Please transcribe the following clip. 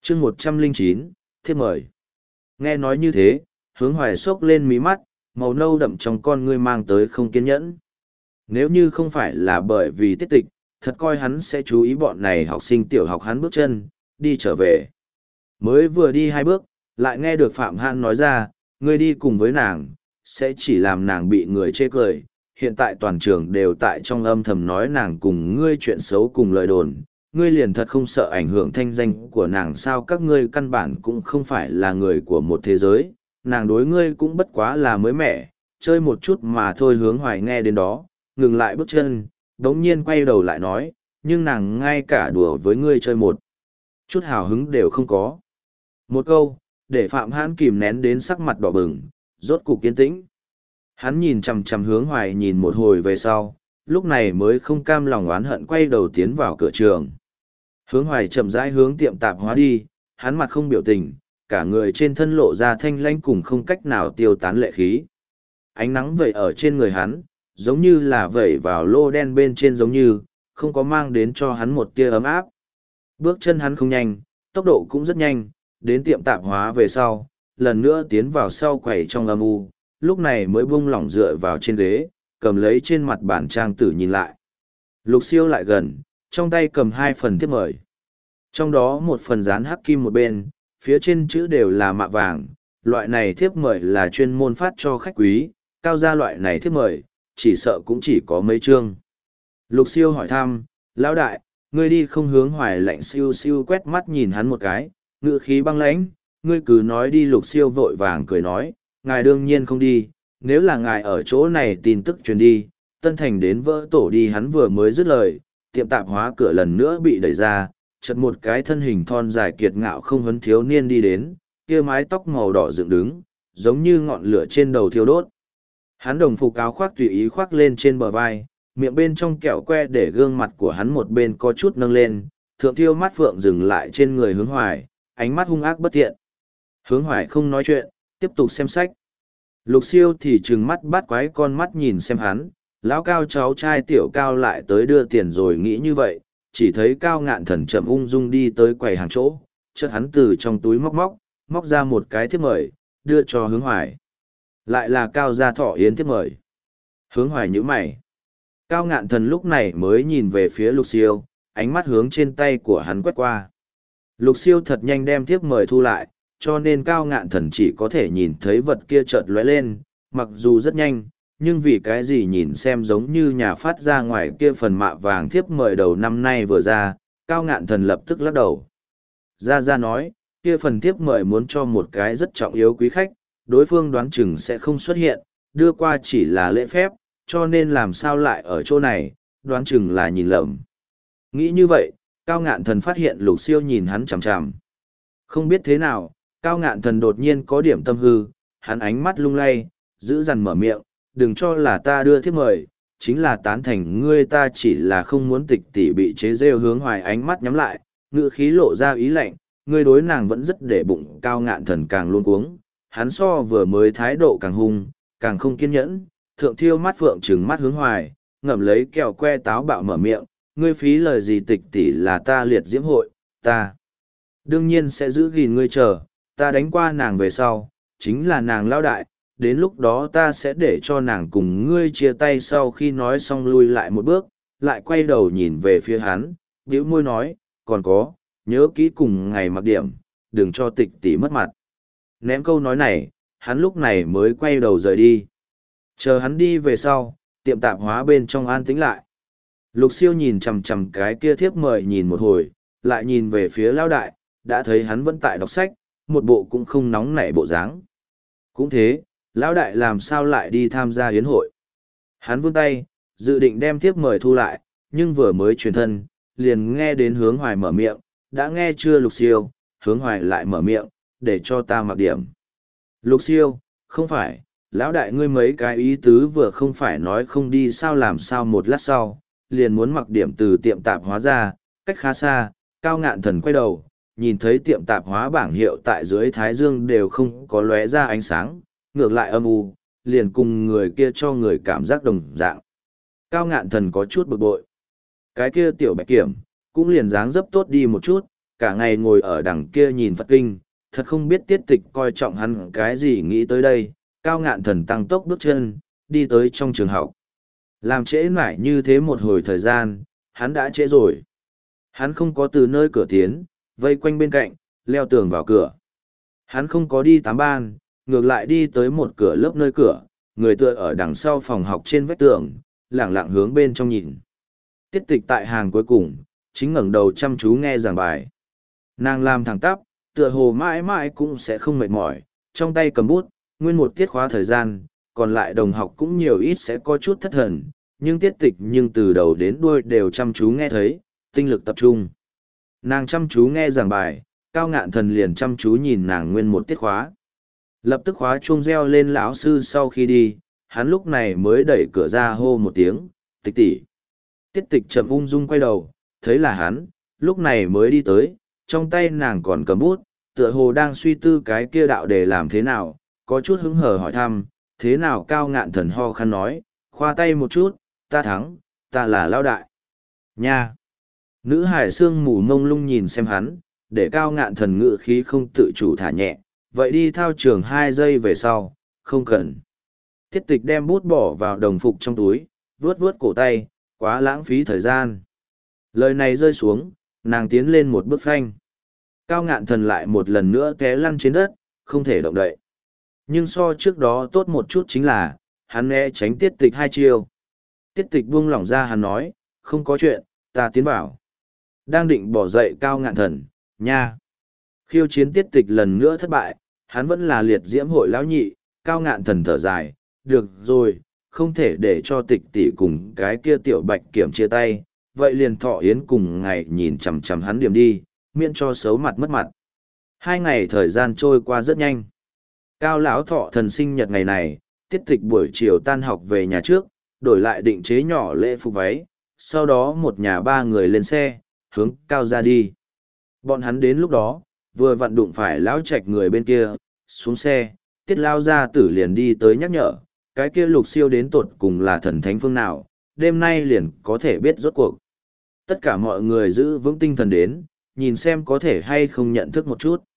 chương 109, thiếp mời. Nghe nói như thế, Hướng Hoài xốc lên mí mắt, màu nâu đậm trong con ngươi mang tới không kiên nhẫn. Nếu như không phải là bởi vì tiết tịch, thật coi hắn sẽ chú ý bọn này học sinh tiểu học hắn bước chân, đi trở về. Mới vừa đi 2 bước, lại nghe được Phạm Hàn nói ra, ngươi đi cùng với nàng, sẽ chỉ làm nàng bị người chê cười. Hiện tại toàn trường đều tại trong âm thầm nói nàng cùng ngươi chuyện xấu cùng lời đồn, ngươi liền thật không sợ ảnh hưởng thanh danh của nàng sao? Các ngươi căn bản cũng không phải là người của một thế giới, nàng đối ngươi cũng bất quá là mới mẻ, chơi một chút mà thôi. Hướng Hoài nghe đến đó, ngừng lại bước chân, đống nhiên quay đầu lại nói, nhưng nàng ngay cả đùa với ngươi chơi một chút hào hứng đều không có. Một câu, để Phạm Hãn kìm nén đến sắc mặt đỏ bừng, rốt cục kiên tĩnh. Hắn nhìn chằm chằm Hướng Hoài nhìn một hồi về sau, lúc này mới không cam lòng oán hận quay đầu tiến vào cửa trường. Hướng Hoài chậm rãi hướng tiệm tạp hóa đi, hắn mặt không biểu tình, cả người trên thân lộ ra thanh lãnh cùng không cách nào tiêu tán lệ khí. Ánh nắng vẩy ở trên người hắn, giống như là vẩy vào lô đen bên trên, giống như không có mang đến cho hắn một tia ấm áp. Bước chân hắn không nhanh, tốc độ cũng rất nhanh, đến tiệm tạp hóa về sau, lần nữa tiến vào sau quầy trong âm u, lúc này mới buông lỏng dựa vào trên ghế, cầm lấy trên mặt bản trang tử nhìn lại. Lục Siêu lại gần, trong tay cầm 2 phần thiếp mời. Trong đó một phần dán hắc kim một bên, phía trên chữ đều là mạ vàng, loại này thiếp mời là chuyên môn phát cho khách quý, cao gia loại này thiếp mời, chỉ sợ cũng chỉ có mấy chương. Lục Siêu hỏi thăm, lão đại, ngươi đi không? Hướng Hoài lạnh siêu siêu quét mắt nhìn hắn một cái, ngữ khí băng lãnh, ngươi cứ nói đi. Lục Siêu vội vàng cười nói, ngài đương nhiên không đi, nếu là ngài ở chỗ này tin tức truyền đi, Tân Thành đến vỡ tổ đi. Hắn vừa mới dứt lời, tiệm tạp hóa cửa lần nữa bị đẩy ra, chợt một cái thân hình thon dài kiệt ngạo không huấn thiếu niên đi đến, kia mái tóc màu đỏ dựng đứng, giống như ngọn lửa trên đầu thiêu đốt. Hắn đồng phục áo khoác tùy ý khoác lên trên bờ vai, miệng bên trong kẹo que để gương mặt của hắn một bên có chút nâng lên, thượng thiêu mắt phượng dừng lại trên người Hướng Hoài, ánh mắt hung ác bất thiện. Hướng Hoài không nói chuyện, tiếp tục xem sách. Lục Siêu thì trừng mắt bắt quái con mắt nhìn xem hắn, lão Cao cháu trai tiểu Cao lại tới đưa tiền rồi. Nghĩ như vậy, chỉ thấy Cao Ngạn Thần chậm ung dung đi tới quầy hàng chỗ, chợt hắn từ trong túi móc ra một cái thiếp mời, đưa cho Hướng Hoài. Lại là Cao gia Thọ Yến thiếp mời. Hướng Hoài nhíu mày. Cao Ngạn Thần lúc này mới nhìn về phía Lục Siêu, ánh mắt hướng trên tay của hắn quét qua. Lục Siêu thật nhanh đem thiếp mời thu lại, cho nên Cao Ngạn Thần chỉ có thể nhìn thấy vật kia chợt lóe lên, mặc dù rất nhanh, nhưng vì cái gì nhìn xem giống như nhà phát ra ngoài kia phần mạ vàng thiếp mời đầu năm nay vừa ra, Cao Ngạn Thần lập tức lắc đầu. Ra nói, kia phần thiếp mời muốn cho một cái rất trọng yếu quý khách, đối phương đoán chừng sẽ không xuất hiện, đưa qua chỉ là lễ phép, cho nên làm sao lại ở chỗ này, đoán chừng là nhìn lầm. Nghĩ như vậy, Cao Ngạn Thần phát hiện Lục Siêu nhìn hắn chằm chằm. Không biết thế nào, Cao Ngạn Thần đột nhiên có điểm tâm hư, hắn ánh mắt lung lay, giữ dằn mở miệng, đừng cho là ta đưa thiếp mời, chính là tán thành ngươi, ta chỉ là không muốn tịch tỷ bị chế rêu. Hướng Hoài ánh mắt nhắm lại, ngữ khí lộ ra ý lạnh, ngươi đối nàng vẫn rất để bụng. Cao Ngạn Thần càng luôn cuống, hắn so vừa mới thái độ càng hung, càng không kiên nhẫn, thượng thiêu mắt phượng trừng mắt Hướng Hoài, ngậm lấy kẹo que táo bạo mở miệng, ngươi phí lời gì? Tịch tỷ là ta liệt diễm hội, ta đương nhiên sẽ giữ gìn ngươi, chờ ta đánh qua nàng về sau, chính là nàng lao đại, đến lúc đó ta sẽ để cho nàng cùng ngươi chia tay. Sau khi nói xong lui lại một bước, lại quay đầu nhìn về phía hắn, bĩu môi nói, còn có, nhớ kỹ cùng ngày mặc điểm, đừng cho tịch tỷ mất mặt. Ném câu nói này, hắn lúc này mới quay đầu rời đi. Chờ hắn đi về sau, tiệm tạp hóa bên trong an tĩnh lại. Lục Siêu nhìn chằm chằm cái kia thiếp mời nhìn một hồi, lại nhìn về phía lão đại, đã thấy hắn vẫn tại đọc sách, một bộ cũng không nóng nảy bộ dáng. Cũng thế, lão đại làm sao lại đi tham gia yến hội? Hắn vươn tay, dự định đem thiếp mời thu lại, nhưng vừa mới truyền thân, liền nghe đến Hướng Hoài mở miệng, đã nghe chưa? Lục Siêu, Hướng Hoài lại mở miệng, để cho ta mặc điểm. Lục Siêu, không phải, lão đại ngươi mấy cái ý tứ vừa không phải nói không đi sao? Làm sao một lát sau, liền muốn mặc điểm? Từ tiệm tạp hóa ra, cách khá xa, Cao Ngạn Thần quay đầu, nhìn thấy tiệm tạp hóa bảng hiệu tại dưới thái dương đều không có lóe ra ánh sáng, ngược lại âm u, liền cùng người kia cho người cảm giác đồng dạng. Cao Ngạn Thần có chút bực bội. Cái kia tiểu Bạch Kiểm, cũng liền dáng dấp tốt đi một chút, cả ngày ngồi ở đằng kia nhìn Phật kinh, thật không biết tiết tịch coi trọng hắn cái gì nghĩ tới đây, Cao Ngạn Thần tăng tốc bước chân, đi tới trong trường học. Làm trễ mãi như thế một hồi thời gian, hắn đã trễ rồi. Hắn không có từ nơi cửa tiến, vây quanh bên cạnh, leo tường vào cửa. Hắn không có đi tám ban, ngược lại đi tới một cửa lớp nơi cửa, người tựa ở đằng sau phòng học trên vách tường, lẳng lặng hướng bên trong nhìn. Tiết tịch tại hàng cuối cùng, chính ngẩng đầu chăm chú nghe giảng bài. Nàng làm thẳng tắp, tựa hồ mãi mãi cũng sẽ không mệt mỏi, trong tay cầm bút, nguyên một tiết khóa thời gian, còn lại đồng học cũng nhiều ít sẽ có chút thất thần, nhưng tiết tịch nhưng từ đầu đến đuôi đều chăm chú nghe thấy, tinh lực tập trung. Nàng chăm chú nghe giảng bài, Cao Ngạn Thần liền chăm chú nhìn nàng nguyên một tiết khóa. Lập tức khóa chuông reo lên, lão sư sau khi đi, hắn lúc này mới đẩy cửa ra hô một tiếng, tịch tỷ. Tiết tịch chậm ung dung quay đầu, thấy là hắn, lúc này mới đi tới, trong tay nàng còn cầm bút, tựa hồ đang suy tư cái kia đạo để làm thế nào, có chút hứng hờ hỏi thăm, thế nào? Cao Ngạn Thần ho khăn nói, khoa tay một chút, ta thắng, ta là lao đại. Nha! Nữ hải sương mù mông lung nhìn xem hắn, để Cao Ngạn Thần ngự khí không tự chủ thả nhẹ, vậy đi thao trường 2 giây về sau, không cần. Tiết tịch đem bút bỏ vào đồng phục trong túi, vuốt vuốt cổ tay, quá lãng phí thời gian. Lời này rơi xuống, nàng tiến lên một bước phanh. Cao Ngạn Thần lại một lần nữa té lăn trên đất, không thể động đậy. Nhưng so trước đó tốt một chút chính là, hắn né tránh tiết tịch 2 chiêu. Tiết tịch buông lỏng ra, hắn nói, không có chuyện, ta tiến vào. Đang định bỏ dậy Cao Ngạn Thần, nha. Khiêu chiến tiết tịch lần nữa thất bại, hắn vẫn là liệt diễm hội lão nhị. Cao Ngạn Thần thở dài, được rồi, không thể để cho tịch tỷ cùng cái kia tiểu bạch kiểm chia tay, vậy liền Thọ Yến cùng ngày nhìn chằm chằm hắn điểm đi, miễn cho xấu mặt mất mặt. 2 ngày thời gian trôi qua rất nhanh. Cao lão Thọ Thần sinh nhật ngày này, tiết tịch buổi chiều tan học về nhà trước, đổi lại định chế nhỏ lễ phục váy, sau đó một nhà 3 người lên xe, hướng Cao ra đi. Bọn hắn đến lúc đó, vừa vặn đụng phải lão Trạch người bên kia, xuống xe, tiết lao gia tử liền đi tới nhắc nhở, cái kia Lục Siêu đến tột cùng là thần thánh phương nào, đêm nay liền có thể biết rốt cuộc. Tất cả mọi người giữ vững tinh thần đến, nhìn xem có thể hay không nhận thức một chút.